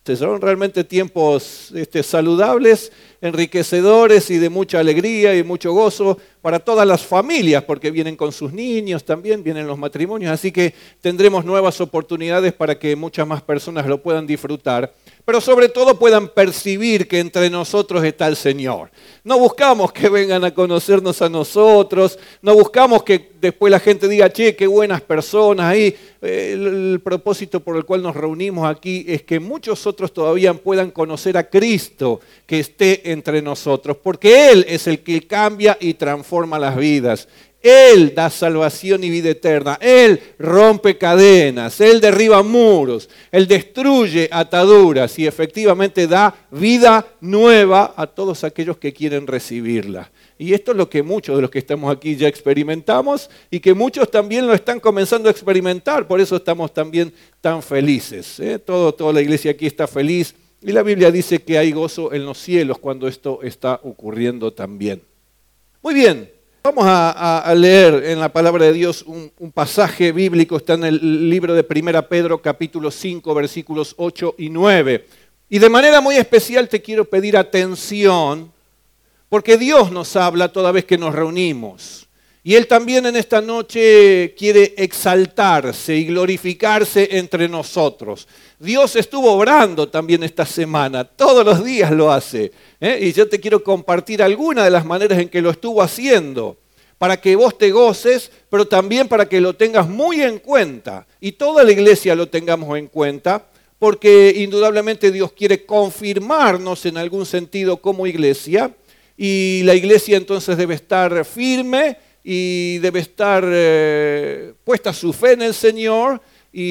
Serán realmente tiempos saludables, enriquecedores y de mucha alegría y mucho gozo para todas las familias, porque vienen con sus niños también, vienen los matrimonios, así que tendremos nuevas oportunidades para que muchas más personas lo puedan disfrutar, pero sobre todo puedan percibir que entre nosotros está el Señor. No buscamos que vengan a conocernos a nosotros, no buscamos que después la gente diga, che, qué buenas personas ahí. El propósito por el cual nos reunimos aquí es que muchos otros todavía puedan conocer a Cristo que esté entre nosotros, porque Él es el que cambia y transforma las vidas. Él da salvación y vida eterna. Él rompe cadenas, Él derriba muros, Él destruye ataduras y efectivamente da vida nueva a todos aquellos que quieren recibirla. Y esto es lo que muchos de los que estamos aquí ya experimentamos y que muchos también lo están comenzando a experimentar. Por eso estamos también tan felices. Toda la iglesia aquí está feliz y la Biblia dice que hay gozo en los cielos cuando esto está ocurriendo también. Muy bien. Vamos a leer en la palabra de Dios un pasaje bíblico, está en el libro de 1 Pedro capítulo 5 versículos 8 y 9. Y de manera muy especial te quiero pedir atención, porque Dios nos habla toda vez que nos reunimos. Y Él también en esta noche quiere exaltarse y glorificarse entre nosotros. Dios estuvo obrando también esta semana, todos los días lo hace. Y yo te quiero compartir algunas de las maneras en que lo estuvo haciendo, para que vos te goces, pero también para que lo tengas muy en cuenta. Y toda la iglesia lo tengamos en cuenta, porque indudablemente Dios quiere confirmarnos en algún sentido como iglesia, y la iglesia entonces debe estar firme, y debe estar puesta su fe en el Señor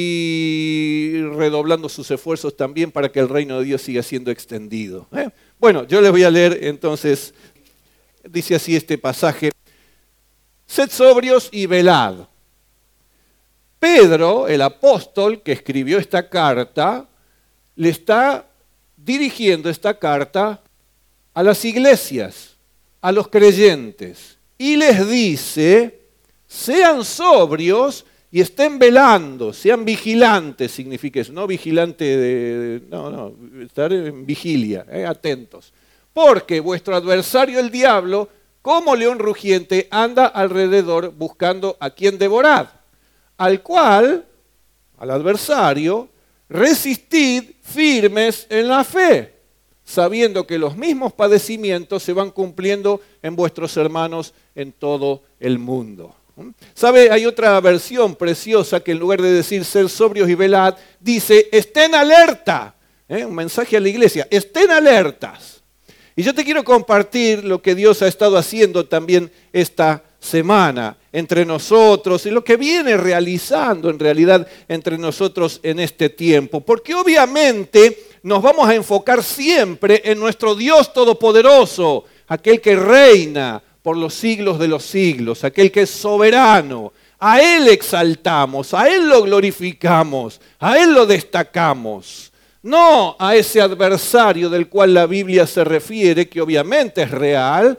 y redoblando sus esfuerzos también para que el reino de Dios siga siendo extendido. Bueno, yo les voy a leer entonces, dice así este pasaje: sed sobrios y velad. Pedro, el apóstol que escribió esta carta, le está dirigiendo esta carta a las iglesias, a los creyentes. Y les dice, sean sobrios y estén velando, sean vigilantes, significa eso, no vigilante estar en vigilia, atentos. Porque vuestro adversario el diablo, como león rugiente, anda alrededor buscando a quien devorar, al cual, al adversario, resistid firmes en la fe, sabiendo que los mismos padecimientos se van cumpliendo en vuestros hermanos en todo el mundo. ¿Sabe? Hay otra versión preciosa que en lugar de decir ser sobrios y velad, dice estén alerta. Un mensaje a la iglesia, estén alertas. Y yo te quiero compartir lo que Dios ha estado haciendo también esta semana entre nosotros y lo que viene realizando en realidad entre nosotros en este tiempo. Porque obviamente nos vamos a enfocar siempre en nuestro Dios Todopoderoso, aquel que reina por los siglos de los siglos, aquel que es soberano. A Él exaltamos, a Él lo glorificamos, a Él lo destacamos. No a ese adversario del cual la Biblia se refiere, que obviamente es real,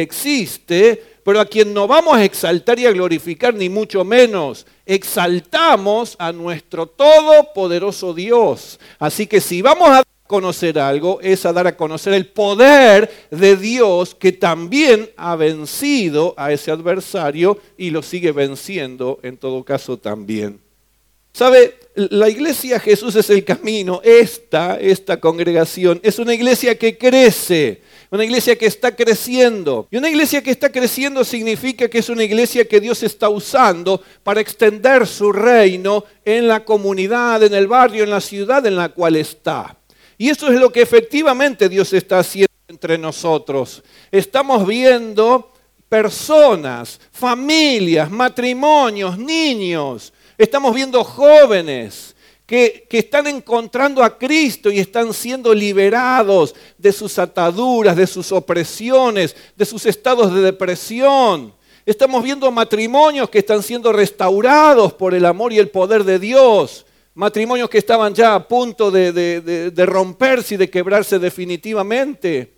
existe, pero a quien no vamos a exaltar y a glorificar, ni mucho menos. Exaltamos a nuestro todopoderoso Dios. Así que si vamos a conocer algo, es a dar a conocer el poder de Dios que también ha vencido a ese adversario y lo sigue venciendo en todo caso también. ¿Sabe? La iglesia Jesús es el camino. Esta congregación es una iglesia que crece, una iglesia que está creciendo. Y una iglesia que está creciendo significa que es una iglesia que Dios está usando para extender su reino en la comunidad, en el barrio, en la ciudad en la cual está. Y eso es lo que efectivamente Dios está haciendo entre nosotros. Estamos viendo personas, familias, matrimonios, niños. Estamos viendo jóvenes que están encontrando a Cristo y están siendo liberados de sus ataduras, de sus opresiones, de sus estados de depresión. Estamos viendo matrimonios que están siendo restaurados por el amor y el poder de Dios. Matrimonios que estaban ya a punto de romperse y de quebrarse definitivamente.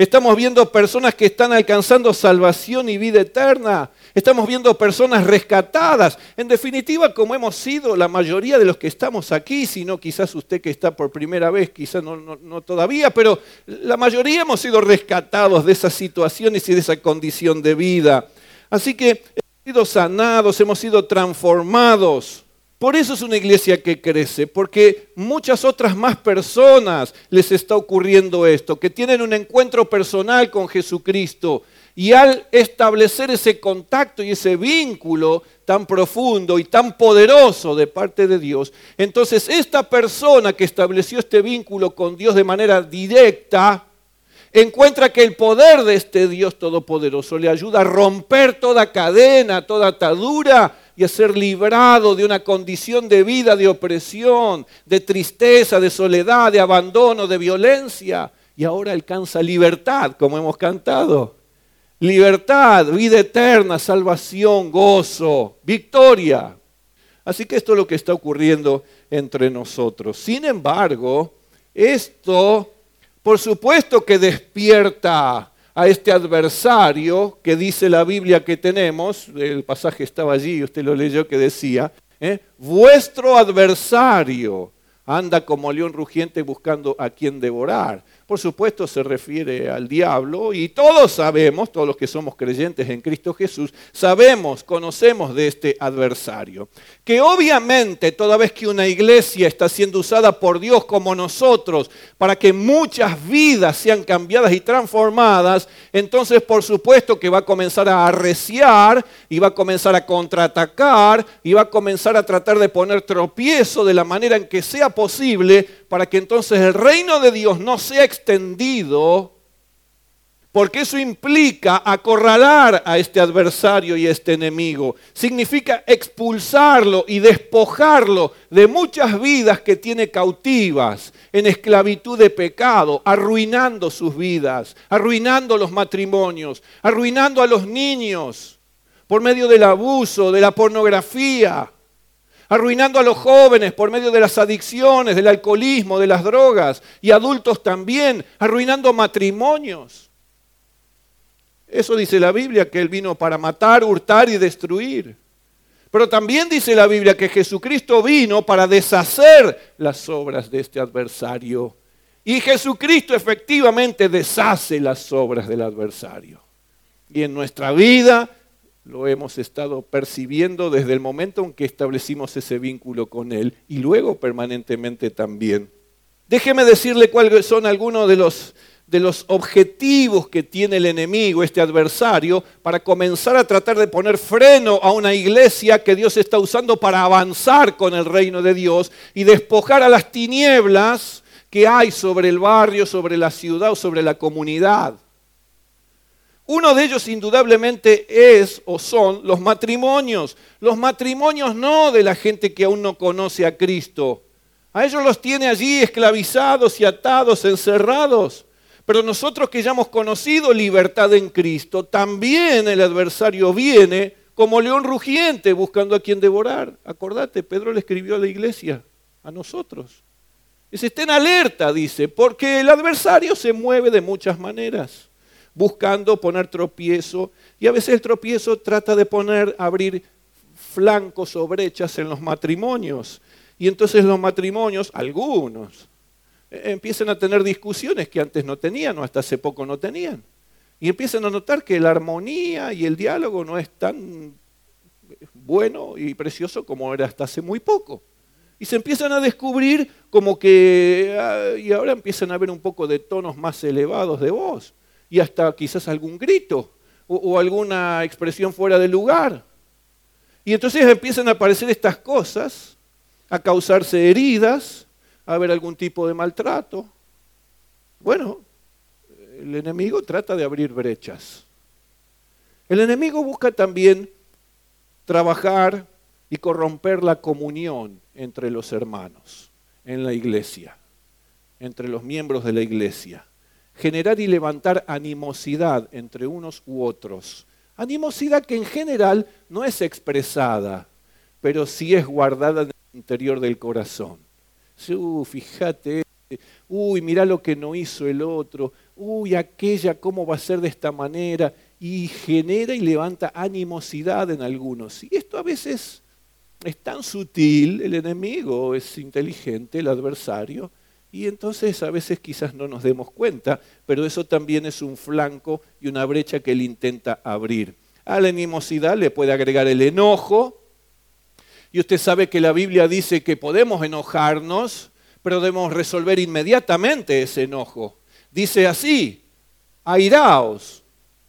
Estamos viendo personas que están alcanzando salvación y vida eterna. Estamos viendo personas rescatadas. En definitiva, como hemos sido la mayoría de los que estamos aquí, si no quizás usted que está por primera vez, quizás no todavía, pero la mayoría hemos sido rescatados de esas situaciones y de esa condición de vida. Así que hemos sido sanados, hemos sido transformados. Por eso es una iglesia que crece, porque muchas otras más personas les está ocurriendo esto, que tienen un encuentro personal con Jesucristo y al establecer ese contacto y ese vínculo tan profundo y tan poderoso de parte de Dios, entonces esta persona que estableció este vínculo con Dios de manera directa, encuentra que el poder de este Dios todopoderoso le ayuda a romper toda cadena, toda atadura y a ser librado de una condición de vida de opresión, de tristeza, de soledad, de abandono, de violencia. Y ahora alcanza libertad, como hemos cantado. Libertad, vida eterna, salvación, gozo, victoria. Así que esto es lo que está ocurriendo entre nosotros. Sin embargo, esto por supuesto que despierta a este adversario que dice la Biblia que tenemos, el pasaje estaba allí, usted lo leyó que decía, vuestro adversario anda como león rugiente buscando a quien devorar. Por supuesto se refiere al diablo y todos sabemos, todos los que somos creyentes en Cristo Jesús, sabemos, conocemos de este adversario. Que obviamente toda vez que una iglesia está siendo usada por Dios como nosotros para que muchas vidas sean cambiadas y transformadas, entonces por supuesto que va a comenzar a arreciar y va a comenzar a contraatacar y va a comenzar a tratar de poner tropiezo de la manera en que sea posible para que entonces el reino de Dios no sea extendido, porque eso implica acorralar a este adversario y a este enemigo. Significa expulsarlo y despojarlo de muchas vidas que tiene cautivas, en esclavitud de pecado, arruinando sus vidas, arruinando los matrimonios, arruinando a los niños por medio del abuso, de la pornografía, arruinando a los jóvenes por medio de las adicciones, del alcoholismo, de las drogas, y adultos también, arruinando matrimonios. Eso dice la Biblia, que Él vino para matar, hurtar y destruir. Pero también dice la Biblia que Jesucristo vino para deshacer las obras de este adversario. Y Jesucristo efectivamente deshace las obras del adversario. Y en nuestra vida lo hemos estado percibiendo desde el momento en que establecimos ese vínculo con Él y luego permanentemente también. Déjeme decirle cuáles son algunos de los objetivos que tiene el enemigo, este adversario, para comenzar a tratar de poner freno a una iglesia que Dios está usando para avanzar con el reino de Dios y despojar a las tinieblas que hay sobre el barrio, sobre la ciudad o sobre la comunidad. Uno de ellos indudablemente es o son los matrimonios. Los matrimonios no de la gente que aún no conoce a Cristo. A ellos los tiene allí esclavizados y atados, encerrados. Pero nosotros que ya hemos conocido libertad en Cristo, también el adversario viene como león rugiente buscando a quien devorar. Acordate, Pedro le escribió a la iglesia, a nosotros. Dice, estén alerta, dice, porque el adversario se mueve de muchas maneras, buscando poner tropiezo, y a veces el tropiezo trata de abrir flancos o brechas en los matrimonios. Y entonces los matrimonios, algunos, empiezan a tener discusiones que antes no tenían o hasta hace poco no tenían. Y empiezan a notar que la armonía y el diálogo no es tan bueno y precioso como era hasta hace muy poco. Y se empiezan a descubrir como que, y ahora empiezan a ver un poco de tonos más elevados de voz. Y hasta quizás algún grito o alguna expresión fuera de lugar. Y entonces empiezan a aparecer estas cosas, a causarse heridas, a haber algún tipo de maltrato. Bueno, el enemigo trata de abrir brechas. El enemigo busca también trabajar y corromper la comunión entre los hermanos en la iglesia, entre los miembros de la iglesia. Generar y levantar animosidad entre unos u otros. Animosidad que en general no es expresada, pero sí es guardada en el interior del corazón. Fíjate, mirá lo que no hizo el otro. uy, aquella, ¿cómo va a ser de esta manera? Y genera y levanta animosidad en algunos. Y esto a veces es tan sutil, el enemigo es inteligente, el adversario, y entonces a veces quizás no nos demos cuenta, pero eso también es un flanco y una brecha que él intenta abrir. A la animosidad le puede agregar el enojo, y usted sabe que la Biblia dice que podemos enojarnos, pero debemos resolver inmediatamente ese enojo. Dice así, airaos,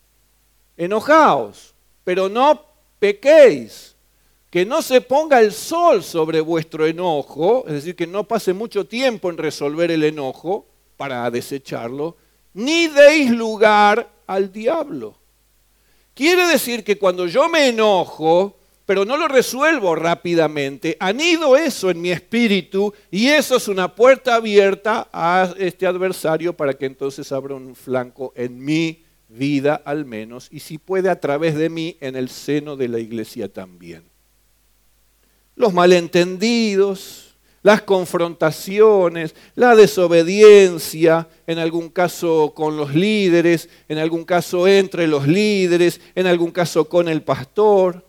enojaos, pero no pequéis, que no se ponga el sol sobre vuestro enojo, es decir, que no pase mucho tiempo en resolver el enojo para desecharlo, ni deis lugar al diablo. Quiere decir que cuando yo me enojo, pero no lo resuelvo rápidamente, anido eso en mi espíritu y eso es una puerta abierta a este adversario para que entonces abra un flanco en mi vida al menos y si puede a través de mí en el seno de la iglesia también. Los malentendidos, las confrontaciones, la desobediencia, en algún caso con los líderes, en algún caso entre los líderes, en algún caso con el pastor.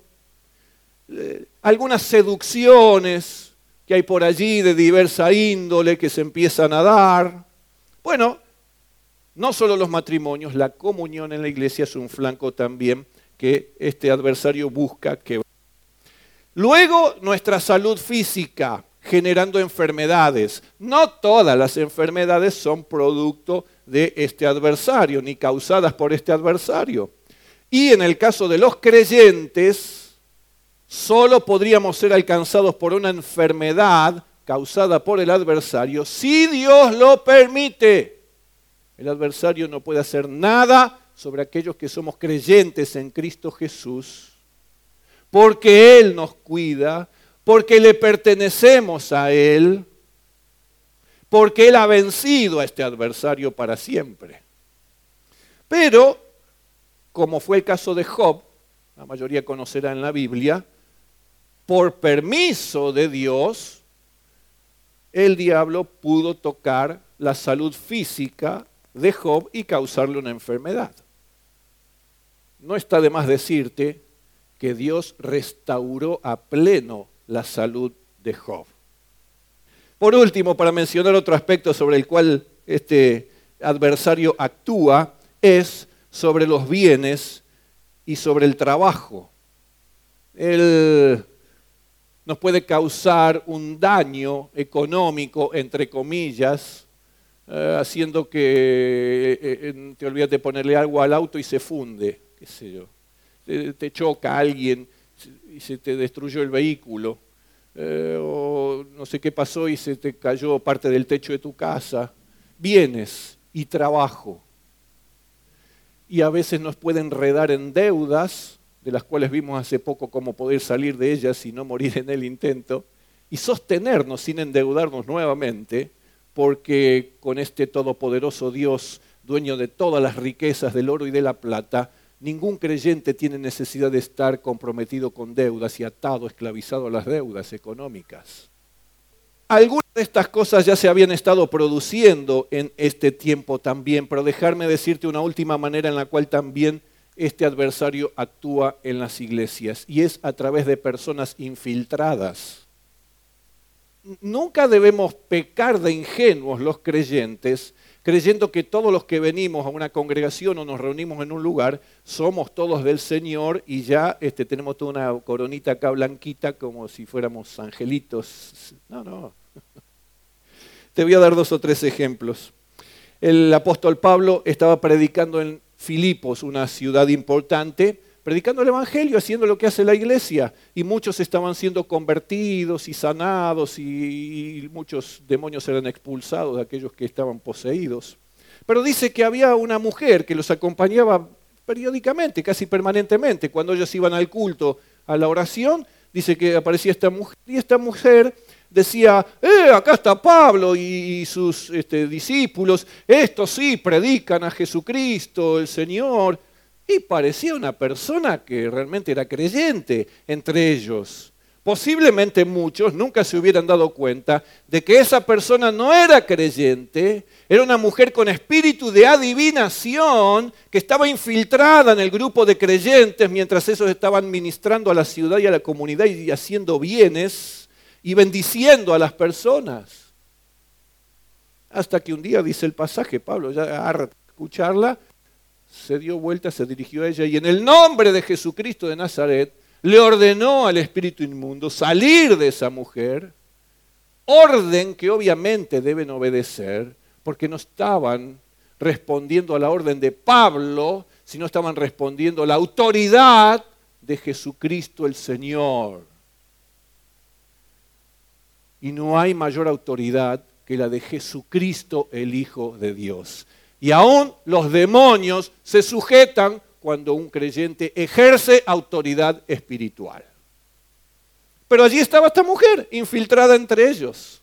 Algunas seducciones que hay por allí de diversa índole que se empiezan a dar. Bueno, no solo los matrimonios, la comunión en la iglesia es un flanco también que este adversario busca que... Luego, nuestra salud física, generando enfermedades. No todas las enfermedades son producto de este adversario, ni causadas por este adversario. Y en el caso de los creyentes, solo podríamos ser alcanzados por una enfermedad causada por el adversario si Dios lo permite. El adversario no puede hacer nada sobre aquellos que somos creyentes en Cristo Jesús, porque Él nos cuida, porque le pertenecemos a Él, porque Él ha vencido a este adversario para siempre. Pero, como fue el caso de Job, la mayoría conocerá en la Biblia, por permiso de Dios, el diablo pudo tocar la salud física de Job y causarle una enfermedad. No está de más decirte que Dios restauró a pleno la salud de Job. Por último, para mencionar otro aspecto sobre el cual este adversario actúa, es sobre los bienes y sobre el trabajo. Él nos puede causar un daño económico, entre comillas, haciendo que te olvides de ponerle agua al auto y se funde, qué sé yo. Te choca alguien y se te destruyó el vehículo, o no sé qué pasó y se te cayó parte del techo de tu casa. Bienes y trabajo. Y a veces nos puede enredar en deudas, de las cuales vimos hace poco cómo poder salir de ellas y no morir en el intento, y sostenernos sin endeudarnos nuevamente, porque con este todopoderoso Dios, dueño de todas las riquezas del oro y de la plata, ningún creyente tiene necesidad de estar comprometido con deudas y atado, esclavizado a las deudas económicas. Algunas de estas cosas ya se habían estado produciendo en este tiempo también, pero dejarme decirte una última manera en la cual también este adversario actúa en las iglesias, y es a través de personas infiltradas. Nunca debemos pecar de ingenuos los creyentes, creyendo que todos los que venimos a una congregación o nos reunimos en un lugar, somos todos del Señor y ya tenemos toda una coronita acá blanquita como si fuéramos angelitos. No. Te voy a dar 2 o 3 ejemplos. El apóstol Pablo estaba predicando en Filipos, una ciudad importante, predicando el evangelio, haciendo lo que hace la iglesia, y muchos estaban siendo convertidos y sanados, y muchos demonios eran expulsados de aquellos que estaban poseídos. Pero dice que había una mujer que los acompañaba periódicamente, casi permanentemente, cuando ellos iban al culto, a la oración, dice que aparecía esta mujer, y esta mujer decía, acá está Pablo y sus discípulos, estos sí predican a Jesucristo, el Señor. Y parecía una persona que realmente era creyente entre ellos, posiblemente muchos nunca se hubieran dado cuenta de que esa persona no era creyente, era una mujer con espíritu de adivinación que estaba infiltrada en el grupo de creyentes mientras esos estaban ministrando a la ciudad y a la comunidad y haciendo bienes y bendiciendo a las personas. Hasta que un día, dice el pasaje, Pablo ya harto de escucharla, se dio vuelta, se dirigió a ella y en el nombre de Jesucristo de Nazaret le ordenó al espíritu inmundo salir de esa mujer, orden que obviamente deben obedecer, porque no estaban respondiendo a la orden de Pablo, sino estaban respondiendo a la autoridad de Jesucristo el Señor. Y no hay mayor autoridad que la de Jesucristo el Hijo de Dios. Y aún los demonios se sujetan cuando un creyente ejerce autoridad espiritual. Pero allí estaba esta mujer, infiltrada entre ellos.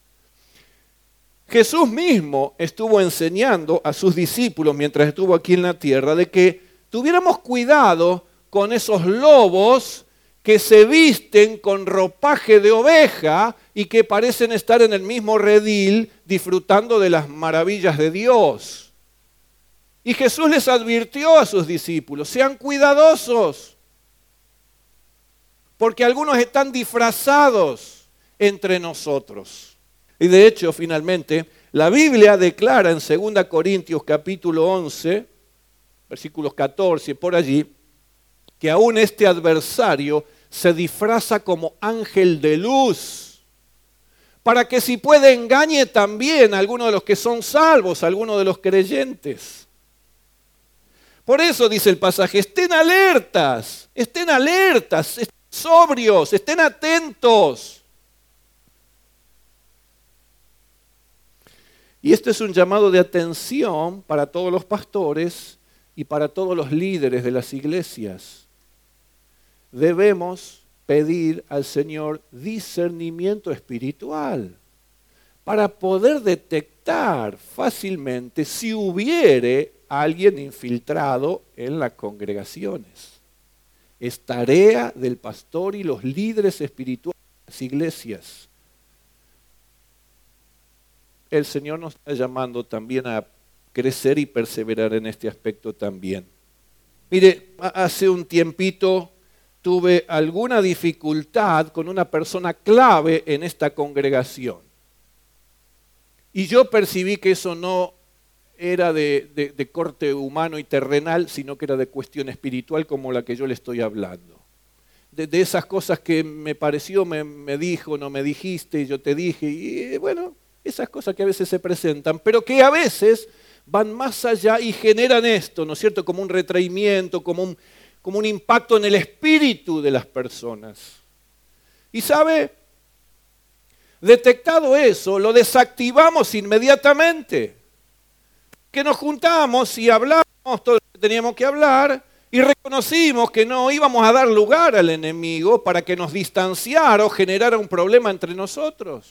Jesús mismo estuvo enseñando a sus discípulos mientras estuvo aquí en la tierra de que tuviéramos cuidado con esos lobos que se visten con ropaje de oveja y que parecen estar en el mismo redil disfrutando de las maravillas de Dios. Y Jesús les advirtió a sus discípulos, sean cuidadosos, porque algunos están disfrazados entre nosotros. Y de hecho, finalmente, la Biblia declara en 2 Corintios capítulo 11, versículos 14, por allí, que aún este adversario se disfraza como ángel de luz, para que si puede engañe también a algunos de los que son salvos, a algunos de los creyentes. Por eso dice el pasaje, estén alertas, estén sobrios, estén atentos. Y este es un llamado de atención para todos los pastores y para todos los líderes de las iglesias. Debemos pedir al Señor discernimiento espiritual para poder detectar fácilmente si hubiere alguien infiltrado en las congregaciones. Es tarea del pastor y los líderes espirituales de las iglesias. El Señor nos está llamando también a crecer y perseverar en este aspecto también. Mire, hace un tiempito tuve alguna dificultad con una persona clave en esta congregación. Y yo percibí que eso no era de corte humano y terrenal, sino que era de cuestión espiritual como la que yo le estoy hablando. De esas cosas que me pareció, me dijo, no me dijiste, y yo te dije, y bueno, esas cosas que a veces se presentan, pero que a veces van más allá y generan esto, ¿no es cierto? Como un retraimiento, como un impacto en el espíritu de las personas. Y sabe, detectado eso, lo desactivamos inmediatamente. Que nos juntamos y hablamos todo lo que teníamos que hablar y reconocimos que no íbamos a dar lugar al enemigo para que nos distanciara o generara un problema entre nosotros.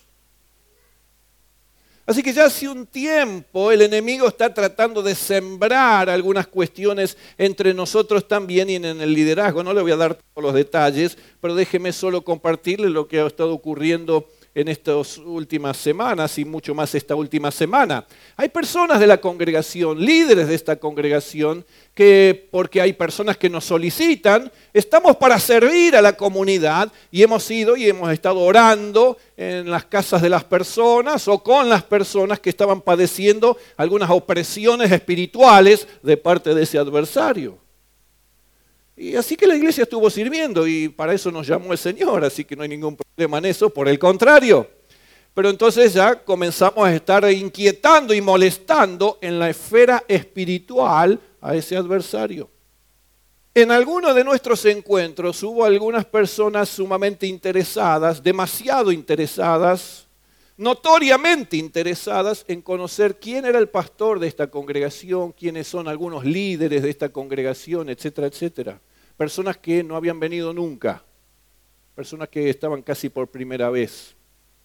Así que ya hace un tiempo el enemigo está tratando de sembrar algunas cuestiones entre nosotros también y en el liderazgo. No le voy a dar todos los detalles, pero déjeme solo compartirle lo que ha estado ocurriendo en estas últimas semanas y mucho más esta última semana. Hay personas de la congregación, líderes de esta congregación, que porque hay personas que nos solicitan, estamos para servir a la comunidad y hemos ido y hemos estado orando en las casas de las personas o con las personas que estaban padeciendo algunas opresiones espirituales de parte de ese adversario. Y así que la iglesia estuvo sirviendo y para eso nos llamó el Señor, así que no hay ningún problema en eso, por el contrario. Pero entonces ya comenzamos a estar inquietando y molestando en la esfera espiritual a ese adversario. En alguno de nuestros encuentros hubo algunas personas sumamente interesadas, demasiado interesadas, notoriamente interesadas en conocer quién era el pastor de esta congregación, quiénes son algunos líderes de esta congregación, etcétera, etcétera. Personas que no habían venido nunca, personas que estaban casi por primera vez.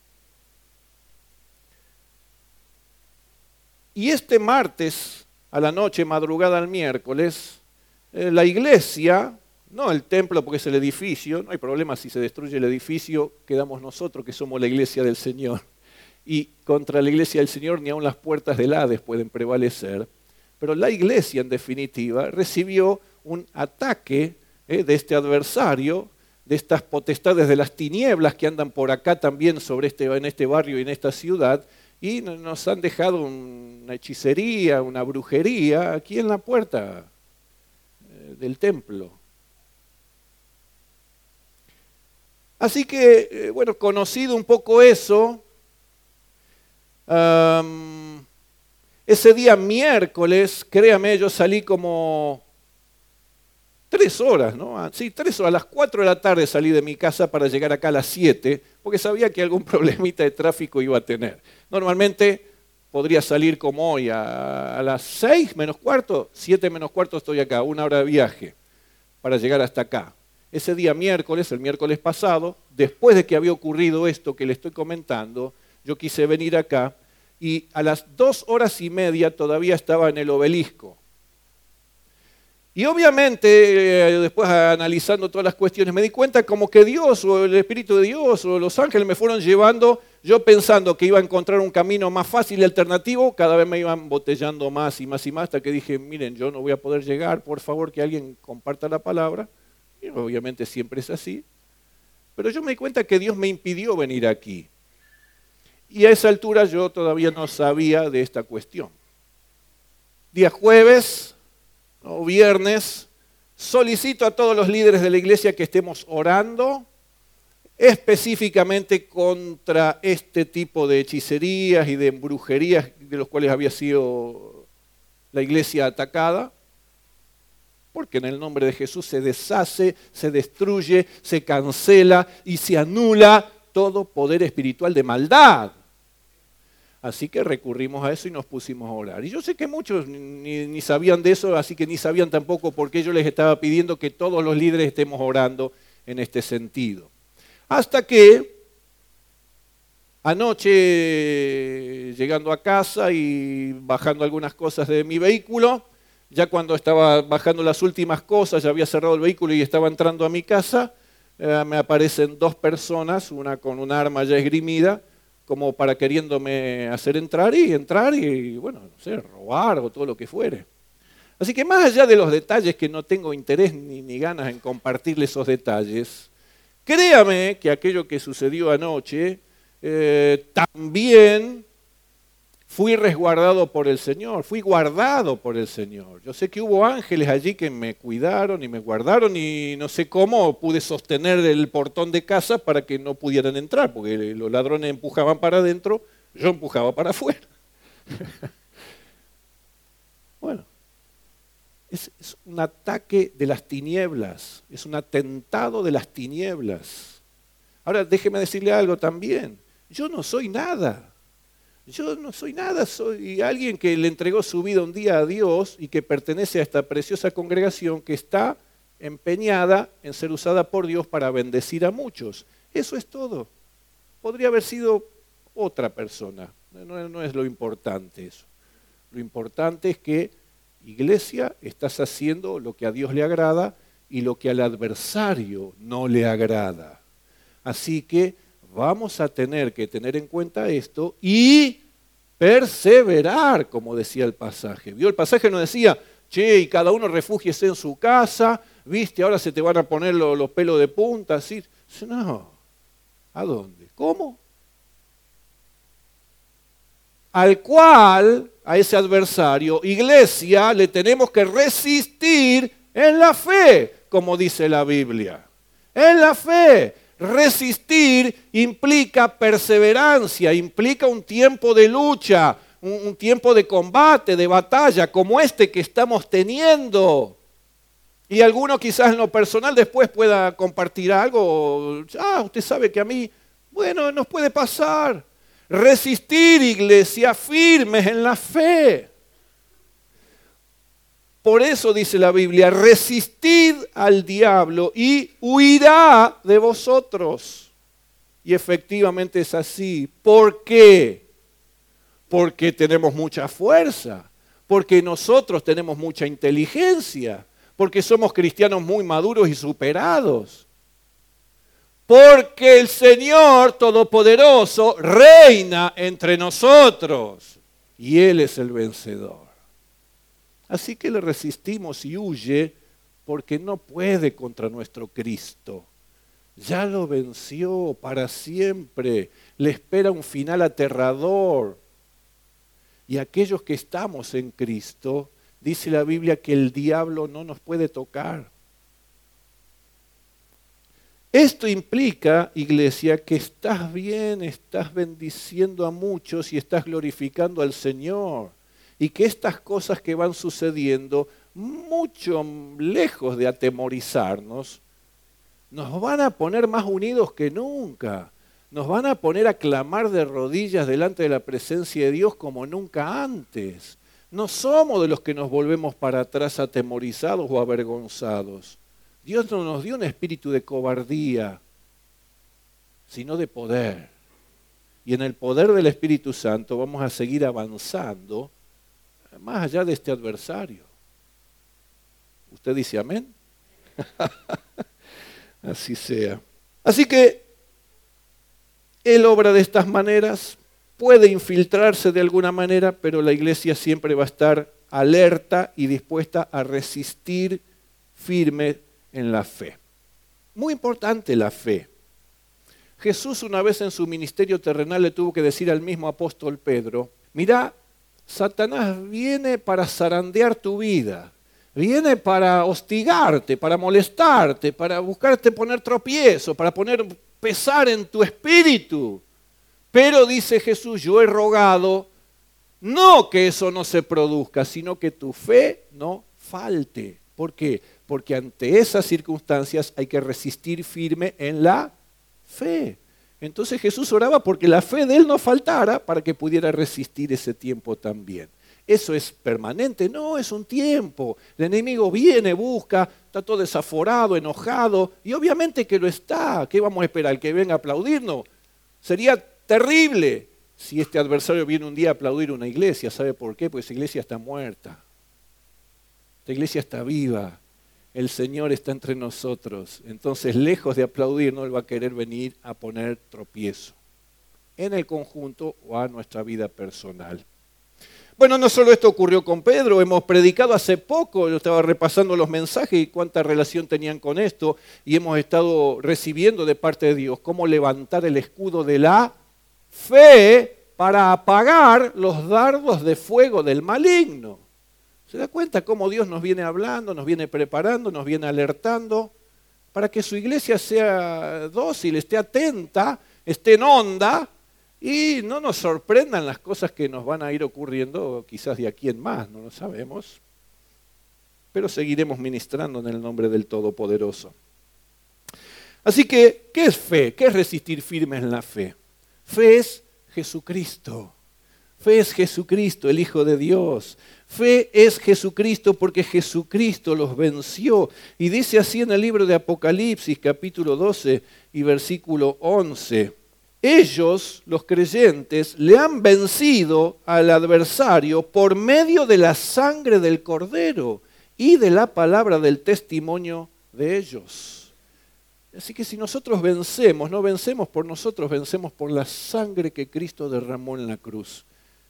Y este martes, a la noche, madrugada al miércoles, la iglesia, no el templo porque es el edificio, no hay problema si se destruye el edificio, quedamos nosotros que somos la iglesia del Señor. Y contra la iglesia del Señor ni aun las puertas del Hades pueden prevalecer. Pero la iglesia, en definitiva, recibió un ataque de este adversario, de estas potestades de las tinieblas que andan por acá también en este barrio y en esta ciudad, y nos han dejado una hechicería, una brujería aquí en la puerta del templo. Así que, bueno, conocido un poco eso, ese día miércoles, créame, yo salí como 3 horas, ¿no? Sí, 3 horas, a las 4 de la tarde salí de mi casa para llegar acá a las 7, porque sabía que algún problemita de tráfico iba a tener. Normalmente podría salir como hoy, a las 6 menos cuarto, 7 menos cuarto estoy acá, 1 hora de viaje para llegar hasta acá. Ese día miércoles, el miércoles pasado, después de que había ocurrido esto que le estoy comentando, yo quise venir acá y a las 2 horas y media todavía estaba en el obelisco. Y obviamente, después analizando todas las cuestiones, me di cuenta como que Dios o el Espíritu de Dios o los ángeles me fueron llevando, yo pensando que iba a encontrar un camino más fácil y alternativo, cada vez me iban botellando más y más y más, hasta que dije, miren, yo no voy a poder llegar, por favor que alguien comparta la palabra. Y obviamente siempre es así. Pero yo me di cuenta que Dios me impidió venir aquí. Y a esa altura yo todavía no sabía de esta cuestión. Día jueves o viernes, solicito a todos los líderes de la iglesia que estemos orando específicamente contra este tipo de hechicerías y de brujerías de los cuales había sido la iglesia atacada, porque en el nombre de Jesús se deshace, se destruye, se cancela y se anula todo poder espiritual de maldad. Así que recurrimos a eso y nos pusimos a orar. Y yo sé que muchos ni sabían de eso, así que ni sabían tampoco por qué yo les estaba pidiendo que todos los líderes estemos orando en este sentido. Hasta que anoche, llegando a casa y bajando algunas cosas de mi vehículo, ya cuando estaba bajando las últimas cosas, ya había cerrado el vehículo y estaba entrando a mi casa, me aparecen 2 personas, una con un arma ya esgrimida, como para queriéndome hacer entrar y bueno, no sé, robar o todo lo que fuere. Así que más allá de los detalles, que no tengo interés ni ganas en compartirles esos detalles, créame que aquello que sucedió anoche también fui resguardado por el Señor, fui guardado por el Señor. Yo sé que hubo ángeles allí que me cuidaron y me guardaron y no sé cómo pude sostener el portón de casa para que no pudieran entrar, porque los ladrones empujaban para adentro, yo empujaba para afuera. Bueno, es un ataque de las tinieblas, es un atentado de las tinieblas. Ahora déjeme decirle algo también, yo no soy nada. Yo no soy nada, soy alguien que le entregó su vida un día a Dios y que pertenece a esta preciosa congregación que está empeñada en ser usada por Dios para bendecir a muchos. Eso es todo. Podría haber sido otra persona, no es lo importante eso. Lo importante es que, iglesia, estás haciendo lo que a Dios le agrada y lo que al adversario no le agrada. Así que vamos a tener que tener en cuenta esto y perseverar, como decía el pasaje. ¿Vio? El pasaje no decía, che, y cada uno refúgiese en su casa, viste, ahora se te van a poner los pelos de punta, así. No, ¿a dónde? ¿Cómo? Al cual, a ese adversario, iglesia, le tenemos que resistir en la fe, como dice la Biblia. En la fe. Resistir implica perseverancia, implica un tiempo de lucha, un tiempo de combate, de batalla, como este que estamos teniendo. Y alguno quizás en lo personal después pueda compartir algo. Usted sabe que a mí, bueno, nos puede pasar. Resistir, iglesia, firmes en la fe. Por eso dice la Biblia, resistid al diablo y huirá de vosotros. Y efectivamente es así. ¿Por qué? Porque tenemos mucha fuerza, porque nosotros tenemos mucha inteligencia, porque somos cristianos muy maduros y superados. Porque el Señor Todopoderoso reina entre nosotros y Él es el vencedor. Así que le resistimos y huye porque no puede contra nuestro Cristo. Ya lo venció para siempre. Le espera un final aterrador. Y aquellos que estamos en Cristo, dice la Biblia que el diablo no nos puede tocar. Esto implica, iglesia, que estás bien, estás bendiciendo a muchos y estás glorificando al Señor. Y que estas cosas que van sucediendo, mucho lejos de atemorizarnos, nos van a poner más unidos que nunca. Nos van a poner a clamar de rodillas delante de la presencia de Dios como nunca antes. No somos de los que nos volvemos para atrás atemorizados o avergonzados. Dios no nos dio un espíritu de cobardía, sino de poder. Y en el poder del Espíritu Santo vamos a seguir avanzando más allá de este adversario. ¿Usted dice amén? Así sea. Así que Él obra de estas maneras, puede infiltrarse de alguna manera, pero la iglesia siempre va a estar alerta y dispuesta a resistir firme en la fe. Muy importante la fe. Jesús una vez en su ministerio terrenal le tuvo que decir al mismo apóstol Pedro, mirá, Satanás viene para zarandear tu vida, viene para hostigarte, para molestarte, para buscarte poner tropiezo, para poner pesar en tu espíritu. Pero dice Jesús, yo he rogado, no que eso no se produzca, sino que tu fe no falte. ¿Por qué? Porque ante esas circunstancias hay que resistir firme en la fe. Entonces Jesús oraba porque la fe de él no faltara para que pudiera resistir ese tiempo también. ¿Eso es permanente? No, es un tiempo. El enemigo viene, busca, está todo desaforado, enojado, y obviamente que lo está. ¿Qué vamos a esperar? ¿Que venga a aplaudirnos? Sería terrible si este adversario viene un día a aplaudir una iglesia. ¿Sabe por qué? Porque esa iglesia está muerta. Esta iglesia está viva. El Señor está entre nosotros. Entonces, lejos de aplaudirnos, Él va a querer venir a poner tropiezo en el conjunto o a nuestra vida personal. Bueno, no solo esto ocurrió con Pedro, hemos predicado hace poco, yo estaba repasando los mensajes y cuánta relación tenían con esto, y hemos estado recibiendo de parte de Dios cómo levantar el escudo de la fe para apagar los dardos de fuego del maligno. ¿Se da cuenta cómo Dios nos viene hablando, nos viene preparando, nos viene alertando para que su iglesia sea dócil, esté atenta, esté en onda y no nos sorprendan las cosas que nos van a ir ocurriendo quizás de aquí en más, no lo sabemos, pero seguiremos ministrando en el nombre del Todopoderoso. Así que, ¿qué es fe? ¿Qué es resistir firmes en la fe? Fe es Jesucristo. Fe es Jesucristo, el Hijo de Dios. Fe es Jesucristo porque Jesucristo los venció. Y dice así en el libro de Apocalipsis, capítulo 12 y versículo 11. Ellos, los creyentes, le han vencido al adversario por medio de la sangre del Cordero y de la palabra del testimonio de ellos. Así que si nosotros vencemos, no vencemos por nosotros, vencemos por la sangre que Cristo derramó en la cruz.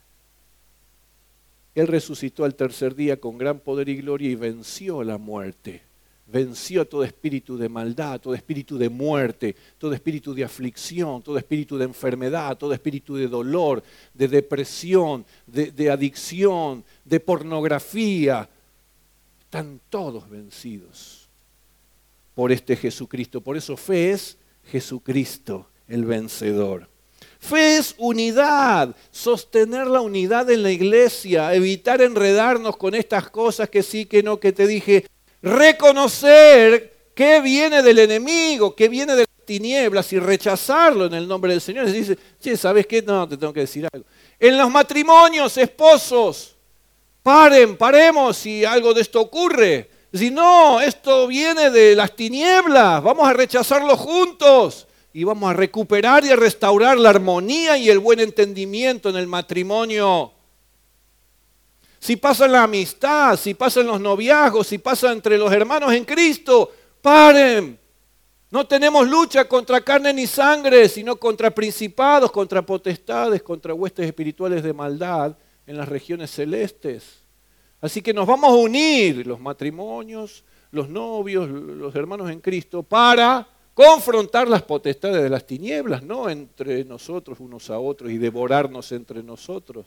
Él resucitó al tercer día con gran poder y gloria y venció la muerte. Venció todo espíritu de maldad, todo espíritu de muerte, todo espíritu de aflicción, todo espíritu de enfermedad, todo espíritu de dolor, de depresión, de adicción, de pornografía. Están todos vencidos por este Jesucristo. Por eso fe es Jesucristo, el vencedor. Fe es unidad, sostener la unidad en la iglesia, evitar enredarnos con estas cosas que sí, que no, que te dije. Reconocer qué viene del enemigo, qué viene de las tinieblas y rechazarlo en el nombre del Señor. Y dice, che, ¿sabes qué? No, te tengo que decir algo. En los matrimonios, esposos, paremos si algo de esto ocurre. Si no, esto viene de las tinieblas, vamos a rechazarlo juntos. Y vamos a recuperar y a restaurar la armonía y el buen entendimiento en el matrimonio. si pasa en la amistad, si pasa en los noviazgos, si pasa entre los hermanos en Cristo, paren. No tenemos lucha contra carne ni sangre, sino contra principados, contra potestades, contra huestes espirituales de maldad en las regiones celestes. Así que nos vamos a unir, los matrimonios, los novios, los hermanos en Cristo, para confrontar las potestades de las tinieblas, no entre nosotros unos a otros y devorarnos entre nosotros.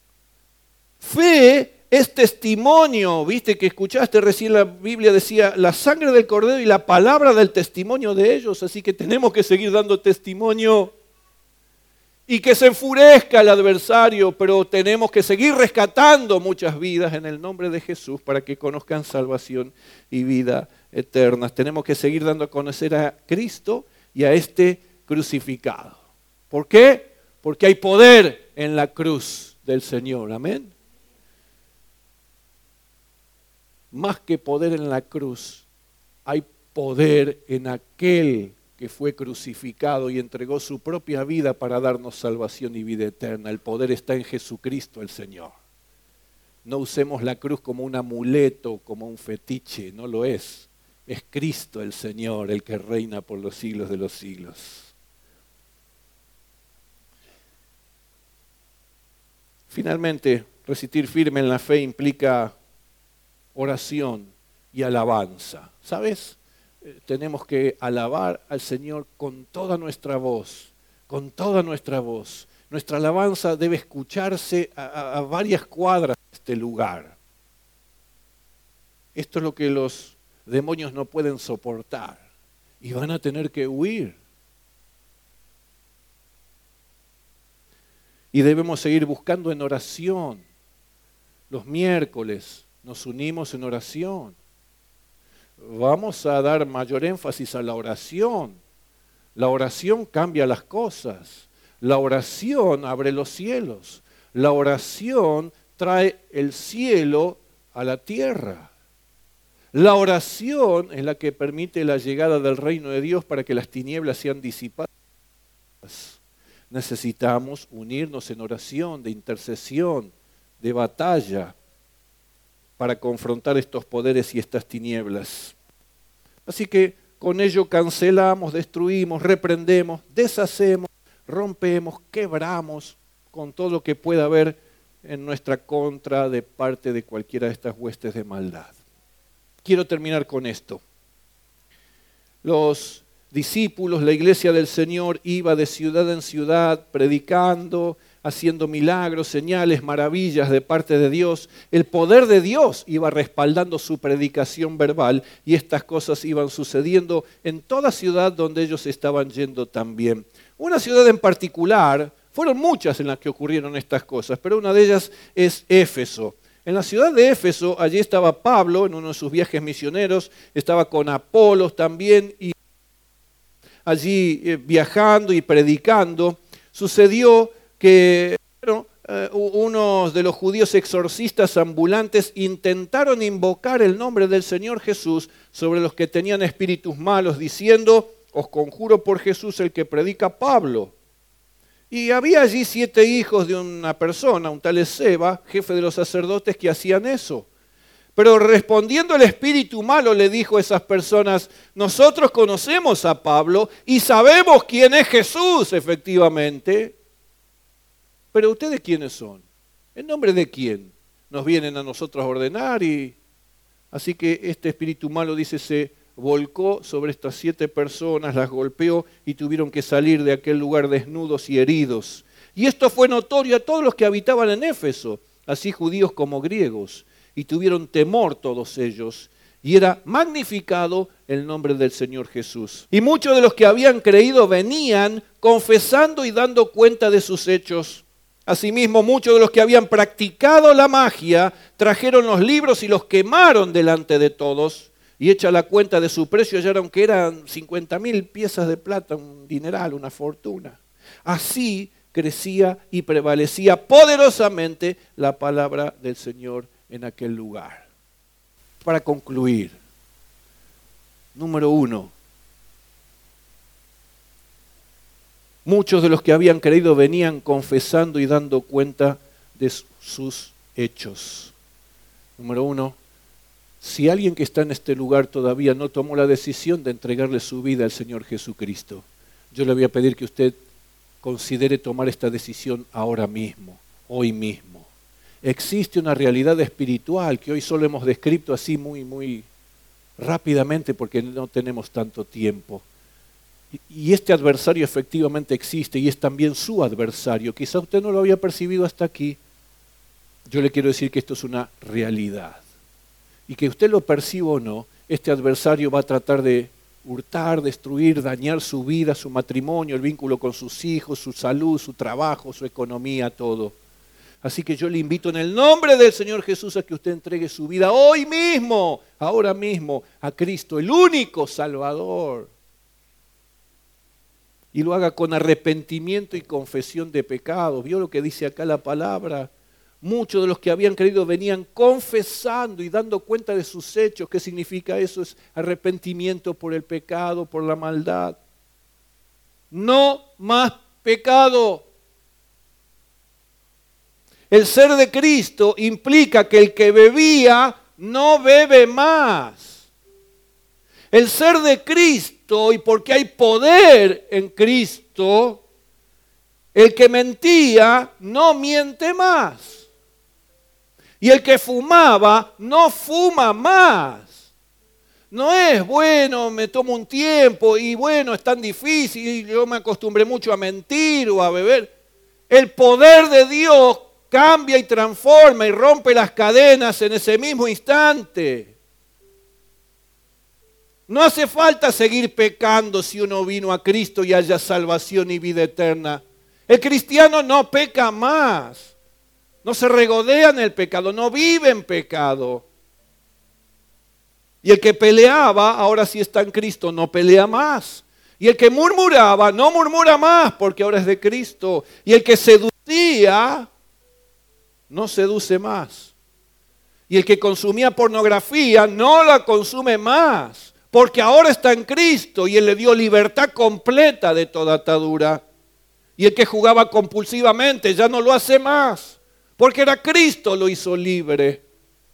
Fe es testimonio, viste que escuchaste recién la Biblia decía la sangre del cordero y la palabra del testimonio de ellos, así que tenemos que seguir dando testimonio y que se enfurezca el adversario, pero tenemos que seguir rescatando muchas vidas en el nombre de Jesús para que conozcan salvación y vida eterna. Tenemos que seguir dando a conocer a Cristo y a este crucificado. ¿Por qué? Porque hay poder en la cruz del Señor, amén. Más que poder en la cruz, hay poder en aquel que fue crucificado y entregó su propia vida para darnos salvación y vida eterna. El poder está en Jesucristo el Señor. No usemos la cruz como un amuleto, como un fetiche, no lo es. Es Cristo el Señor, el que reina por los siglos de los siglos. Finalmente, resistir firme en la fe implica oración y alabanza. ¿Sabes? Tenemos que alabar al Señor con toda nuestra voz, con toda nuestra voz. Nuestra alabanza debe escucharse a varias cuadras de este lugar. Esto es lo que los demonios no pueden soportar y van a tener que huir. Y debemos seguir buscando en oración. Los miércoles nos unimos en oración. Vamos a dar mayor énfasis a la oración. La oración cambia las cosas. La oración abre los cielos. La oración trae el cielo a la tierra. La oración es la que permite la llegada del reino de Dios para que las tinieblas sean disipadas. Necesitamos unirnos en oración, de intercesión, de batalla, para confrontar estos poderes y estas tinieblas. Así que con ello cancelamos, destruimos, reprendemos, deshacemos, rompemos, quebramos con todo lo que pueda haber en nuestra contra de parte de cualquiera de estas huestes de maldad. Quiero terminar con esto. Los discípulos, la iglesia del Señor iba de ciudad en ciudad predicando, haciendo milagros, señales, maravillas de parte de Dios. El poder de Dios iba respaldando su predicación verbal y estas cosas iban sucediendo en toda ciudad donde ellos estaban yendo también. Una ciudad en particular, fueron muchas en las que ocurrieron estas cosas, pero una de ellas es Éfeso. En la ciudad de Éfeso, allí estaba Pablo en uno de sus viajes misioneros, estaba con Apolos también y allí viajando y predicando. Sucedió que unos de los judíos exorcistas ambulantes intentaron invocar el nombre del Señor Jesús sobre los que tenían espíritus malos, diciendo: os conjuro por Jesús el que predica Pablo. Y había allí 7 hijos de una persona, un tal Esceva, jefe de los sacerdotes, que hacían eso. Pero respondiendo el espíritu malo le dijo a esas personas: nosotros conocemos a Pablo y sabemos quién es Jesús, efectivamente. Pero ¿ustedes quiénes son? ¿En nombre de quién nos vienen a nosotros a ordenar? Y así que este espíritu malo, dice, se volcó sobre estas 7 personas, las golpeó y tuvieron que salir de aquel lugar desnudos y heridos. Y esto fue notorio a todos los que habitaban en Éfeso, así judíos como griegos, y tuvieron temor todos ellos, y era magnificado el nombre del Señor Jesús. Y muchos de los que habían creído venían confesando y dando cuenta de sus hechos. Asimismo, muchos de los que habían practicado la magia trajeron los libros y los quemaron delante de todos, y hecha la cuenta de su precio hallaron que eran 50.000 piezas de plata, un dineral, una fortuna. Así crecía y prevalecía poderosamente la palabra del Señor en aquel lugar. Para concluir, número 1, muchos de los que habían creído venían confesando y dando cuenta de sus hechos. Número uno, si alguien que está en este lugar todavía no tomó la decisión de entregarle su vida al Señor Jesucristo, yo le voy a pedir que usted considere tomar esta decisión ahora mismo, hoy mismo. Existe una realidad espiritual que hoy solo hemos descrito así muy rápidamente porque no tenemos tanto tiempo. Y este adversario efectivamente existe y es también su adversario. Quizá usted no lo había percibido hasta aquí. Yo le quiero decir que esto es una realidad. Y que usted lo perciba o no, este adversario va a tratar de hurtar, destruir, dañar su vida, su matrimonio, el vínculo con sus hijos, su salud, su trabajo, su economía, todo. Así que yo le invito en el nombre del Señor Jesús a que usted entregue su vida hoy mismo, ahora mismo, a Cristo, el único Salvador. Y lo haga con arrepentimiento y confesión de pecados. ¿Vio lo que dice acá la palabra? Muchos de los que habían creído venían confesando y dando cuenta de sus hechos. ¿Qué significa eso? Es arrepentimiento por el pecado, por la maldad. No más pecado. El ser de Cristo implica que el que bebía no bebe más. El ser de Cristo, y porque hay poder en Cristo, el que mentía no miente más. Y el que fumaba no fuma más. No es, bueno, me tomo un tiempo y bueno, es tan difícil y yo me acostumbré mucho a mentir o a beber. El poder de Dios cambia y transforma y rompe las cadenas en ese mismo instante. No hace falta seguir pecando si uno vino a Cristo y haya salvación y vida eterna. El cristiano no peca más. No se regodea en el pecado, no vive en pecado. Y el que peleaba, ahora sí está en Cristo, no pelea más. Y el que murmuraba, no murmura más porque ahora es de Cristo. Y el que seducía, no seduce más. Y el que consumía pornografía, no la consume más. Porque ahora está en Cristo y Él le dio libertad completa de toda atadura. Y el que jugaba compulsivamente ya no lo hace más. Porque era Cristo lo hizo libre.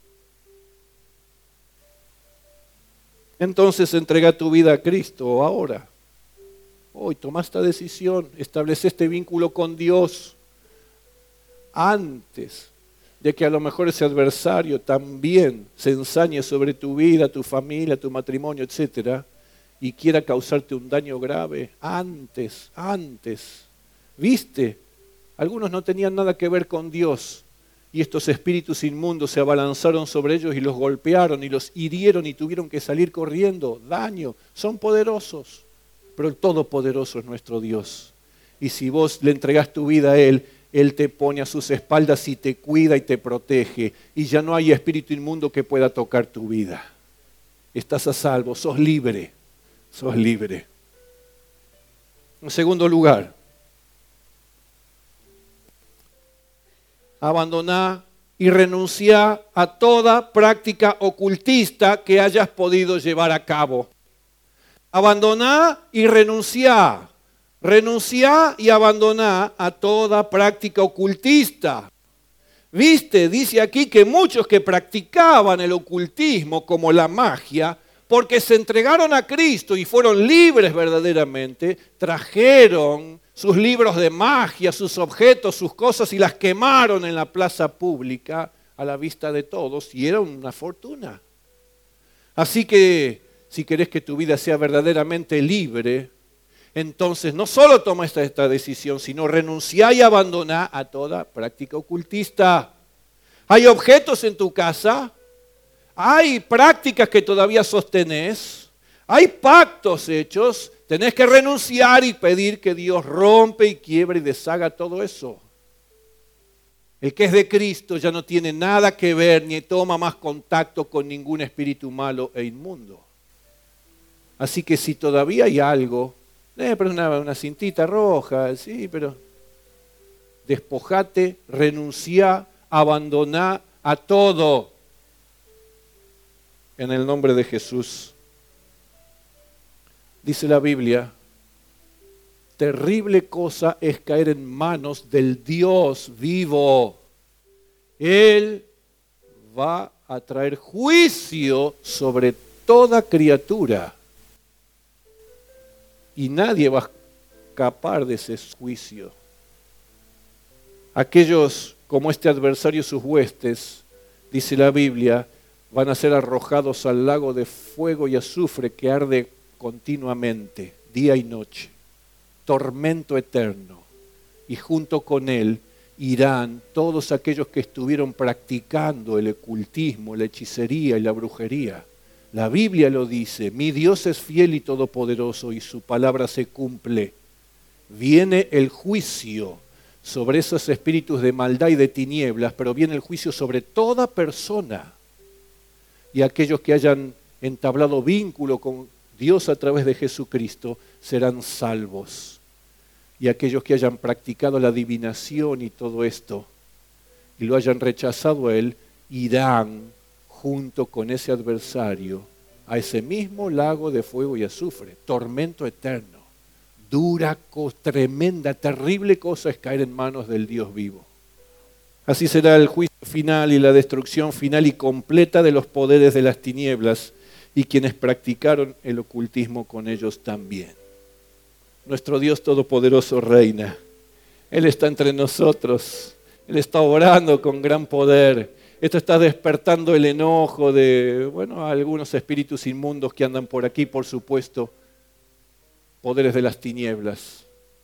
Entonces entrega tu vida a Cristo ahora. Hoy toma esta decisión, establece este vínculo con Dios antes de que a lo mejor ese adversario también se ensañe sobre tu vida, tu familia, tu matrimonio, etcétera, y quiera causarte un daño grave. Antes. ¿Viste? Algunos no tenían nada que ver con Dios y estos espíritus inmundos se abalanzaron sobre ellos y los golpearon y los hirieron y tuvieron que salir corriendo. Daño. Son poderosos, pero el Todopoderoso es nuestro Dios. Y si vos le entregás tu vida a Él, Él te pone a sus espaldas y te cuida y te protege. Y ya no hay espíritu inmundo que pueda tocar tu vida. Estás a salvo, sos libre. Sos libre. En segundo lugar, abandoná y renunciá a toda práctica ocultista que hayas podido llevar a cabo. Abandoná y renunciá. Renunciá y abandoná a toda práctica ocultista. Viste, dice aquí que muchos que practicaban el ocultismo como la magia, porque se entregaron a Cristo y fueron libres verdaderamente, trajeron sus libros de magia, sus objetos, sus cosas y las quemaron en la plaza pública a la vista de todos y era una fortuna. Así que si querés que tu vida sea verdaderamente libre, entonces no solo toma esta decisión, sino renunciá y abandoná a toda práctica ocultista. ¿Hay objetos en tu casa? ¿Hay prácticas que todavía sostenés? ¿Hay pactos hechos? Tenés que renunciar y pedir que Dios rompe y quiebre y deshaga todo eso. El que es de Cristo ya no tiene nada que ver ni toma más contacto con ningún espíritu malo e inmundo. Así que si todavía hay algo, pero una cintita roja, sí, pero despojate, renunciá, abandoná a todo en el nombre de Jesús. Dice la Biblia, terrible cosa es caer en manos del Dios vivo. Él va a traer juicio sobre toda criatura. Y nadie va a escapar de ese juicio. Aquellos como este adversario y sus huestes, dice la Biblia, van a ser arrojados al lago de fuego y azufre que arde continuamente, día y noche. Tormento eterno. Y junto con él irán todos aquellos que estuvieron practicando el ocultismo, la hechicería y la brujería. La Biblia lo dice, mi Dios es fiel y todopoderoso y su palabra se cumple. Viene el juicio sobre esos espíritus de maldad y de tinieblas, pero viene el juicio sobre toda persona. Y aquellos que hayan entablado vínculo con Dios a través de Jesucristo serán salvos. Y aquellos que hayan practicado la adivinación y todo esto, y lo hayan rechazado a Él, irán junto con ese adversario a ese mismo lago de fuego y azufre, tormento eterno. Dura, tremenda, terrible cosa es caer en manos del Dios vivo. Así será el juicio final y la destrucción final y completa de los poderes de las tinieblas y quienes practicaron el ocultismo con ellos también. Nuestro Dios Todopoderoso reina. Él está entre nosotros. Él está obrando con gran poder. Esto está despertando el enojo de, algunos espíritus inmundos que andan por aquí, por supuesto, poderes de las tinieblas.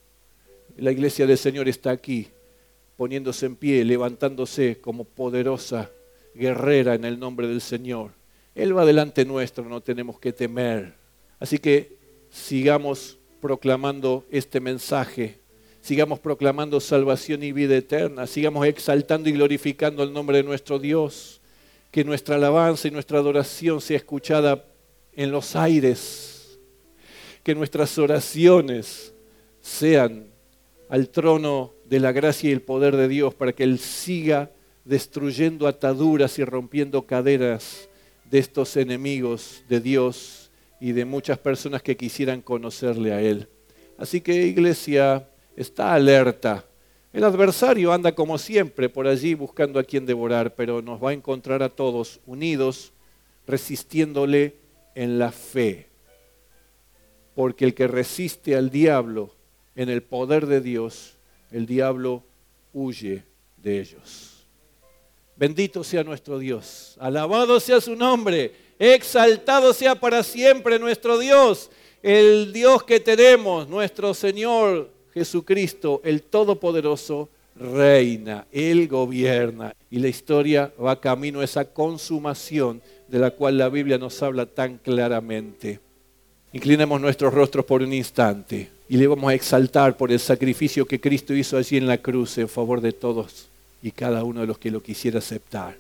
La iglesia del Señor está aquí, poniéndose en pie, levantándose como poderosa guerrera en el nombre del Señor. Él va delante nuestro, no tenemos que temer. Así que sigamos proclamando este mensaje, sigamos proclamando salvación y vida eterna, sigamos exaltando y glorificando el nombre de nuestro Dios, que nuestra alabanza y nuestra adoración sea escuchada en los aires, que nuestras oraciones sean al trono de la gracia y el poder de Dios para que Él siga destruyendo ataduras y rompiendo cadenas de estos enemigos de Dios y de muchas personas que quisieran conocerle a Él. Así que, iglesia, está alerta. El adversario anda como siempre por allí buscando a quien devorar, pero nos va a encontrar a todos unidos, resistiéndole en la fe. Porque el que resiste al diablo en el poder de Dios, el diablo huye de ellos. Bendito sea nuestro Dios, alabado sea su nombre, exaltado sea para siempre nuestro Dios, el Dios que tenemos, nuestro Señor Jesucristo, el Todopoderoso, reina, Él gobierna y la historia va camino a esa consumación de la cual la Biblia nos habla tan claramente. Inclinemos nuestros rostros por un instante y le vamos a exaltar por el sacrificio que Cristo hizo allí en la cruz en favor de todos y cada uno de los que lo quisiera aceptar.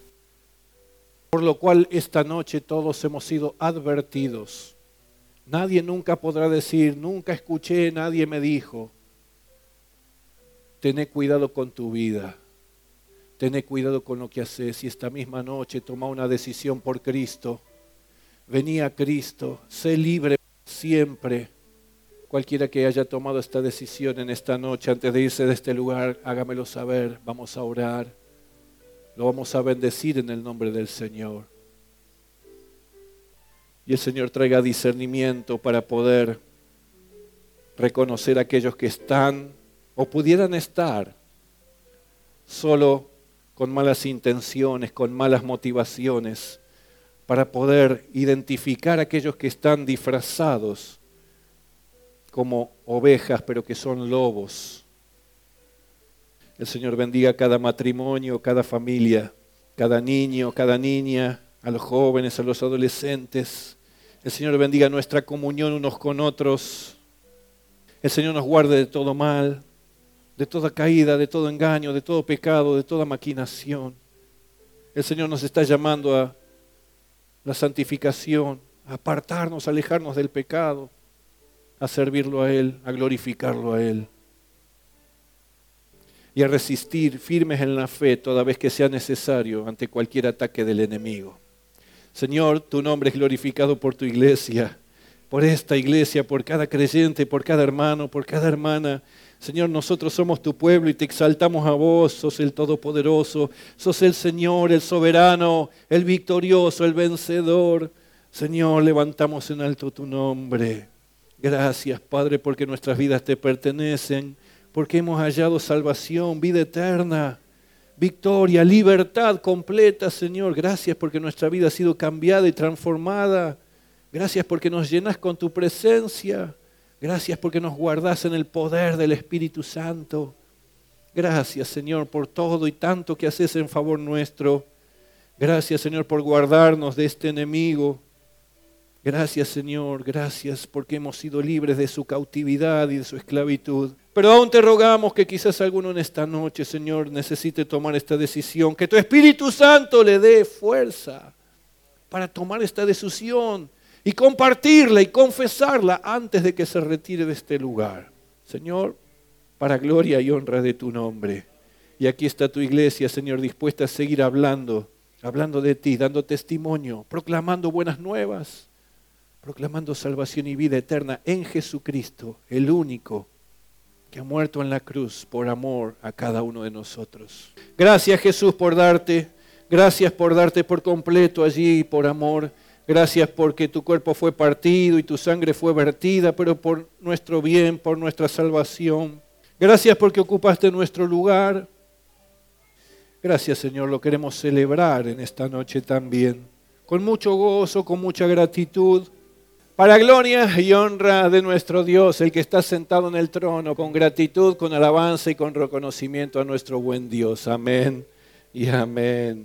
Por lo cual esta noche todos hemos sido advertidos. Nadie nunca podrá decir, nunca escuché, nadie me dijo. Tené cuidado con tu vida. Tené cuidado con lo que haces y esta misma noche toma una decisión por Cristo. Vení a Cristo, sé libre siempre. Cualquiera que haya tomado esta decisión en esta noche, antes de irse de este lugar, hágamelo saber, vamos a orar. Lo vamos a bendecir en el nombre del Señor. Y el Señor traiga discernimiento para poder reconocer a aquellos que están o pudieran estar solo con malas intenciones, con malas motivaciones, para poder identificar a aquellos que están disfrazados como ovejas, pero que son lobos. El Señor bendiga cada matrimonio, cada familia, cada niño, cada niña, a los jóvenes, a los adolescentes. El Señor bendiga nuestra comunión unos con otros. El Señor nos guarde de todo mal, de toda caída, de todo engaño, de todo pecado, de toda maquinación. El Señor nos está llamando a la santificación, a apartarnos, a alejarnos del pecado, a servirlo a Él, a glorificarlo a Él. Y a resistir firmes en la fe toda vez que sea necesario ante cualquier ataque del enemigo. Señor, tu nombre es glorificado por tu iglesia, por esta iglesia, por cada creyente, por cada hermano, por cada hermana. Señor, nosotros somos tu pueblo y te exaltamos a vos, sos el Todopoderoso, sos el Señor, el soberano, el victorioso, el vencedor. Señor, levantamos en alto tu nombre. Gracias, Padre, porque nuestras vidas te pertenecen, porque hemos hallado salvación, vida eterna, victoria, libertad completa, Señor. Gracias porque nuestra vida ha sido cambiada y transformada. Gracias porque nos llenas con tu presencia. Gracias porque nos guardás en el poder del Espíritu Santo. Gracias, Señor, por todo y tanto que haces en favor nuestro. Gracias, Señor, por guardarnos de este enemigo. Gracias, Señor, gracias porque hemos sido libres de su cautividad y de su esclavitud. Pero aún te rogamos que quizás alguno en esta noche, Señor, necesite tomar esta decisión. Que tu Espíritu Santo le dé fuerza para tomar esta decisión y compartirla y confesarla antes de que se retire de este lugar. Señor, para gloria y honra de tu nombre. Y aquí está tu iglesia, Señor, dispuesta a seguir hablando de ti, dando testimonio, proclamando buenas nuevas, proclamando salvación y vida eterna en Jesucristo, el único que ha muerto en la cruz por amor a cada uno de nosotros. Gracias, Jesús, por darte por completo allí por amor. Gracias porque tu cuerpo fue partido y tu sangre fue vertida, pero por nuestro bien, por nuestra salvación. Gracias porque ocupaste nuestro lugar. Gracias, Señor, lo queremos celebrar en esta noche también, con mucho gozo, con mucha gratitud, para gloria y honra de nuestro Dios, el que está sentado en el trono, con gratitud, con alabanza y con reconocimiento a nuestro buen Dios. Amén y amén.